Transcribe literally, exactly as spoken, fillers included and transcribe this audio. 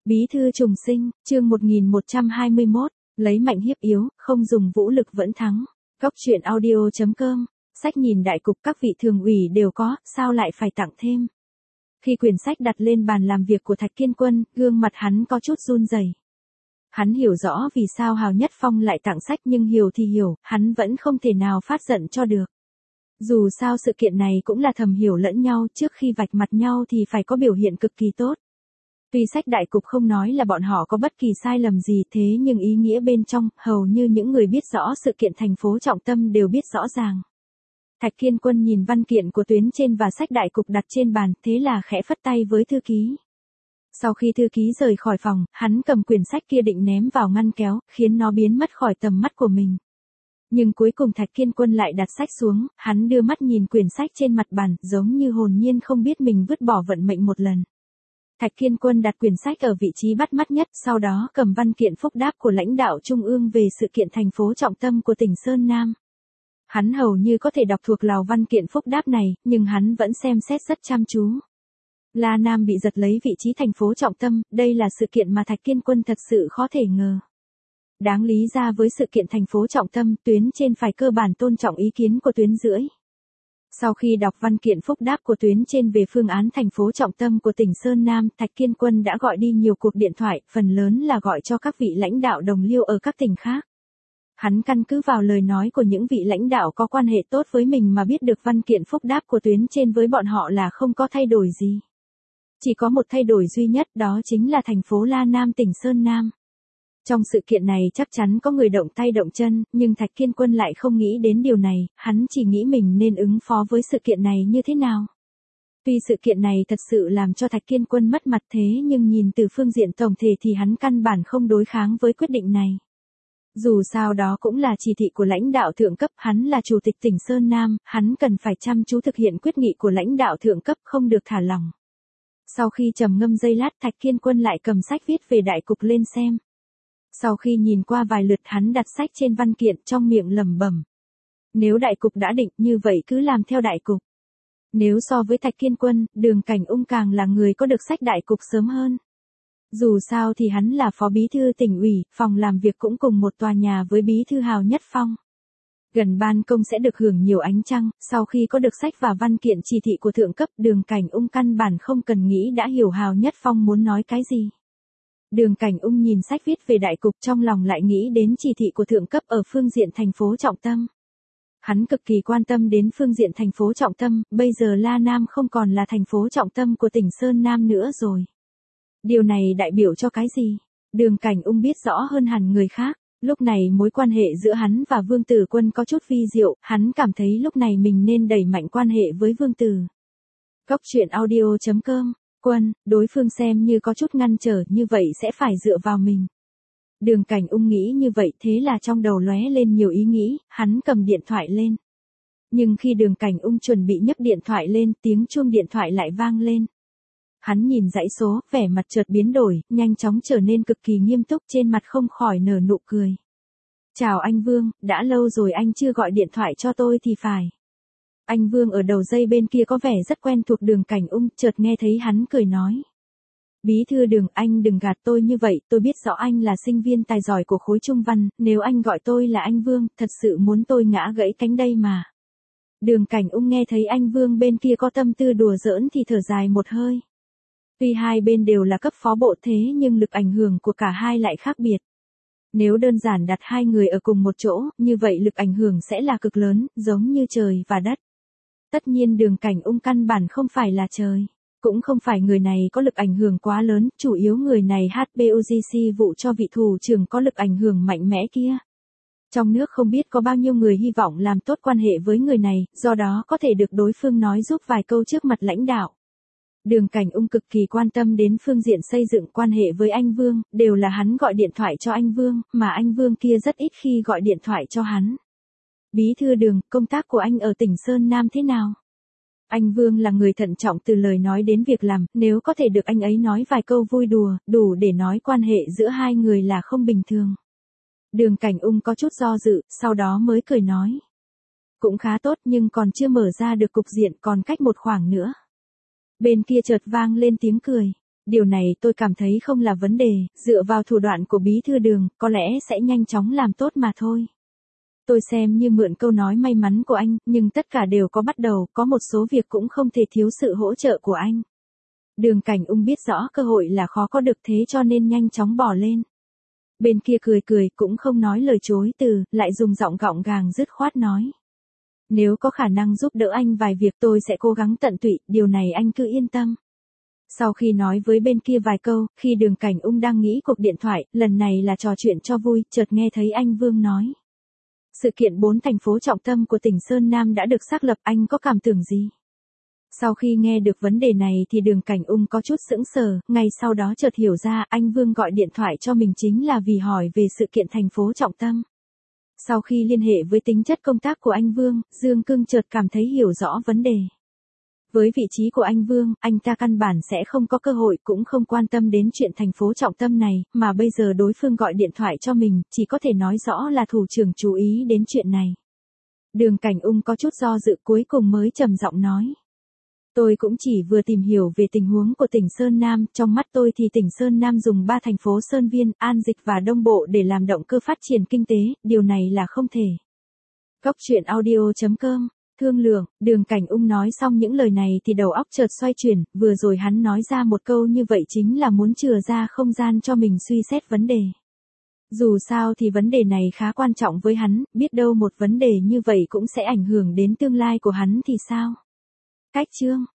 Bí thư trùng sinh, chương một nghìn một trăm hai mươi mốt, lấy mạnh hiếp yếu, không dùng vũ lực vẫn thắng. Góc truyện audio chấm com, sách nhìn đại cục các vị thường ủy đều có, sao lại phải tặng thêm. Khi quyển sách đặt lên bàn làm việc của Thạch Kiên Quân, gương mặt hắn có chút run rẩy. Hắn hiểu rõ vì sao Hào Nhất Phong lại tặng sách nhưng hiểu thì hiểu, hắn vẫn không thể nào phát giận cho được. Dù sao sự kiện này cũng là thầm hiểu lẫn nhau, trước khi vạch mặt nhau thì phải có biểu hiện cực kỳ tốt. Tuy sách đại cục không nói là bọn họ có bất kỳ sai lầm gì thế nhưng ý nghĩa bên trong, hầu như những người biết rõ sự kiện thành phố trọng tâm đều biết rõ ràng. Thạch Kiên Quân nhìn văn kiện của tuyến trên và sách đại cục đặt trên bàn, thế là khẽ phất tay với thư ký. Sau khi thư ký rời khỏi phòng, hắn cầm quyển sách kia định ném vào ngăn kéo, khiến nó biến mất khỏi tầm mắt của mình. Nhưng cuối cùng Thạch Kiên Quân lại đặt sách xuống, hắn đưa mắt nhìn quyển sách trên mặt bàn, giống như hồn nhiên không biết mình vứt bỏ vận mệnh một lần. Thạch Kiên Quân đặt quyển sách ở vị trí bắt mắt nhất, sau đó cầm văn kiện phúc đáp của lãnh đạo trung ương về sự kiện thành phố trọng tâm của tỉnh Sơn Nam. Hắn hầu như có thể đọc thuộc lòng văn kiện phúc đáp này, nhưng hắn vẫn xem xét rất chăm chú. La Nam bị giật lấy vị trí thành phố trọng tâm, đây là sự kiện mà Thạch Kiên Quân thật sự khó thể ngờ. Đáng lý ra với sự kiện thành phố trọng tâm, tuyến trên phải cơ bản tôn trọng ý kiến của tuyến dưới. Sau khi đọc văn kiện phúc đáp của tuyến trên về phương án thành phố trọng tâm của tỉnh Sơn Nam, Thạch Kiên Quân đã gọi đi nhiều cuộc điện thoại, phần lớn là gọi cho các vị lãnh đạo đồng liêu ở các tỉnh khác. Hắn căn cứ vào lời nói của những vị lãnh đạo có quan hệ tốt với mình mà biết được văn kiện phúc đáp của tuyến trên với bọn họ là không có thay đổi gì. Chỉ có một thay đổi duy nhất, đó chính là thành phố La Nam tỉnh Sơn Nam. Trong sự kiện này chắc chắn có người động tay động chân, nhưng Thạch Kiên Quân lại không nghĩ đến điều này, hắn chỉ nghĩ mình nên ứng phó với sự kiện này như thế nào. Tuy sự kiện này thật sự làm cho Thạch Kiên Quân mất mặt thế nhưng nhìn từ phương diện tổng thể thì hắn căn bản không đối kháng với quyết định này. Dù sao đó cũng là chỉ thị của lãnh đạo thượng cấp, hắn là chủ tịch tỉnh Sơn Nam, hắn cần phải chăm chú thực hiện quyết nghị của lãnh đạo thượng cấp, không được thả lỏng. Sau khi trầm ngâm giây lát, Thạch Kiên Quân lại cầm sách viết về đại cục lên xem. Sau khi nhìn qua vài lượt hắn đặt sách trên văn kiện trong miệng lẩm bẩm. Nếu đại cục đã định như vậy cứ làm theo đại cục. Nếu so với Thạch Kiên Quân, Đường Cảnh Ung càng là người có được sách đại cục sớm hơn. Dù sao thì hắn là phó bí thư tỉnh ủy, phòng làm việc cũng cùng một tòa nhà với bí thư Hào Nhất Phong. Gần ban công sẽ được hưởng nhiều ánh trăng, sau khi có được sách và văn kiện chỉ thị của thượng cấp, Đường Cảnh Ung căn bản không cần nghĩ đã hiểu Hào Nhất Phong muốn nói cái gì. Đường Cảnh Ung nhìn sách viết về đại cục trong lòng lại nghĩ đến chỉ thị của thượng cấp ở phương diện thành phố trọng tâm. Hắn cực kỳ quan tâm đến phương diện thành phố trọng tâm, bây giờ La Nam không còn là thành phố trọng tâm của tỉnh Sơn Nam nữa rồi. Điều này đại biểu cho cái gì? Đường Cảnh Ung biết rõ hơn hẳn người khác, lúc này mối quan hệ giữa hắn và Vương Tử Quân có chút vi diệu, hắn cảm thấy lúc này mình nên đẩy mạnh quan hệ với Vương Tử. Góc truyện audio chấm com, Quân, đối phương xem như có chút ngăn trở như vậy sẽ phải dựa vào mình. Đường Cảnh Ung nghĩ như vậy thế là trong đầu lóe lên nhiều ý nghĩ, hắn cầm điện thoại lên. Nhưng khi Đường Cảnh Ung chuẩn bị nhấc điện thoại lên, tiếng chuông điện thoại lại vang lên. Hắn nhìn dãy số, vẻ mặt chợt biến đổi, nhanh chóng trở nên cực kỳ nghiêm túc, trên mặt không khỏi nở nụ cười. Chào anh Vương, đã lâu rồi anh chưa gọi điện thoại cho tôi thì phải. Anh Vương ở đầu dây bên kia có vẻ rất quen thuộc Đường Cảnh Ung, chợt nghe thấy hắn cười nói. Bí thư Đường, anh đừng gạt tôi như vậy, tôi biết rõ anh là sinh viên tài giỏi của khối trung văn, nếu anh gọi tôi là anh Vương, thật sự muốn tôi ngã gãy cánh đây mà. Đường Cảnh Ung nghe thấy anh Vương bên kia có tâm tư đùa giỡn thì thở dài một hơi. Tuy hai bên đều là cấp phó bộ thế nhưng lực ảnh hưởng của cả hai lại khác biệt. Nếu đơn giản đặt hai người ở cùng một chỗ, như vậy lực ảnh hưởng sẽ là cực lớn, giống như trời và đất. Tất nhiên Đường Cảnh Ung căn bản không phải là trời. Cũng không phải người này có lực ảnh hưởng quá lớn, chủ yếu người này hát bê o giê xê vụ cho vị thủ trưởng có lực ảnh hưởng mạnh mẽ kia. Trong nước không biết có bao nhiêu người hy vọng làm tốt quan hệ với người này, do đó có thể được đối phương nói giúp vài câu trước mặt lãnh đạo. Đường Cảnh Ung cực kỳ quan tâm đến phương diện xây dựng quan hệ với anh Vương, đều là hắn gọi điện thoại cho anh Vương, mà anh Vương kia rất ít khi gọi điện thoại cho hắn. Bí thư Đường, công tác của anh ở tỉnh Sơn Nam thế nào? Anh Vương là người thận trọng từ lời nói đến việc làm, nếu có thể được anh ấy nói vài câu vui đùa, đủ để nói quan hệ giữa hai người là không bình thường. Đường Cảnh Ung có chút do dự, sau đó mới cười nói. Cũng khá tốt nhưng còn chưa mở ra được cục diện, còn cách một khoảng nữa. Bên kia chợt vang lên tiếng cười. Điều này tôi cảm thấy không là vấn đề, dựa vào thủ đoạn của bí thư Đường, có lẽ sẽ nhanh chóng làm tốt mà thôi. Tôi xem như mượn câu nói may mắn của anh, nhưng tất cả đều có bắt đầu, có một số việc cũng không thể thiếu sự hỗ trợ của anh. Đường Cảnh Ung biết rõ cơ hội là khó có được thế cho nên nhanh chóng bỏ lên. Bên kia cười cười cũng không nói lời chối từ, lại dùng giọng gọng gàng dứt khoát nói. Nếu có khả năng giúp đỡ anh vài việc tôi sẽ cố gắng tận tụy, điều này anh cứ yên tâm. Sau khi nói với bên kia vài câu, khi Đường Cảnh Ung đang nghĩ cuộc điện thoại, lần này là trò chuyện cho vui, chợt nghe thấy anh Vương nói. Sự kiện bốn thành phố trọng tâm của tỉnh Sơn Nam đã được xác lập, anh có cảm tưởng gì? Sau khi nghe được vấn đề này thì Đường Cảnh Ung có chút sững sờ, ngay sau đó chợt hiểu ra anh Vương gọi điện thoại cho mình chính là vì hỏi về sự kiện thành phố trọng tâm. Sau khi liên hệ với tính chất công tác của anh Vương, Dương Cương chợt cảm thấy hiểu rõ vấn đề. Với vị trí của anh Vương, anh ta căn bản sẽ không có cơ hội cũng không quan tâm đến chuyện thành phố trọng tâm này, mà bây giờ đối phương gọi điện thoại cho mình, chỉ có thể nói rõ là thủ trưởng chú ý đến chuyện này. Đường Cảnh Ung có chút do dự cuối cùng mới trầm giọng nói. Tôi cũng chỉ vừa tìm hiểu về tình huống của tỉnh Sơn Nam, trong mắt tôi thì tỉnh Sơn Nam dùng ba thành phố Sơn Viên, An Dịch và Đông Bộ để làm động cơ phát triển kinh tế, điều này là không thể. Góc truyện audio chấm com, thương lượng, Đường Cảnh Ung nói xong những lời này thì đầu óc chợt xoay chuyển, vừa rồi hắn nói ra một câu như vậy chính là muốn chừa ra không gian cho mình suy xét vấn đề. Dù sao thì vấn đề này khá quan trọng với hắn, biết đâu một vấn đề như vậy cũng sẽ ảnh hưởng đến tương lai của hắn thì sao? Cách chương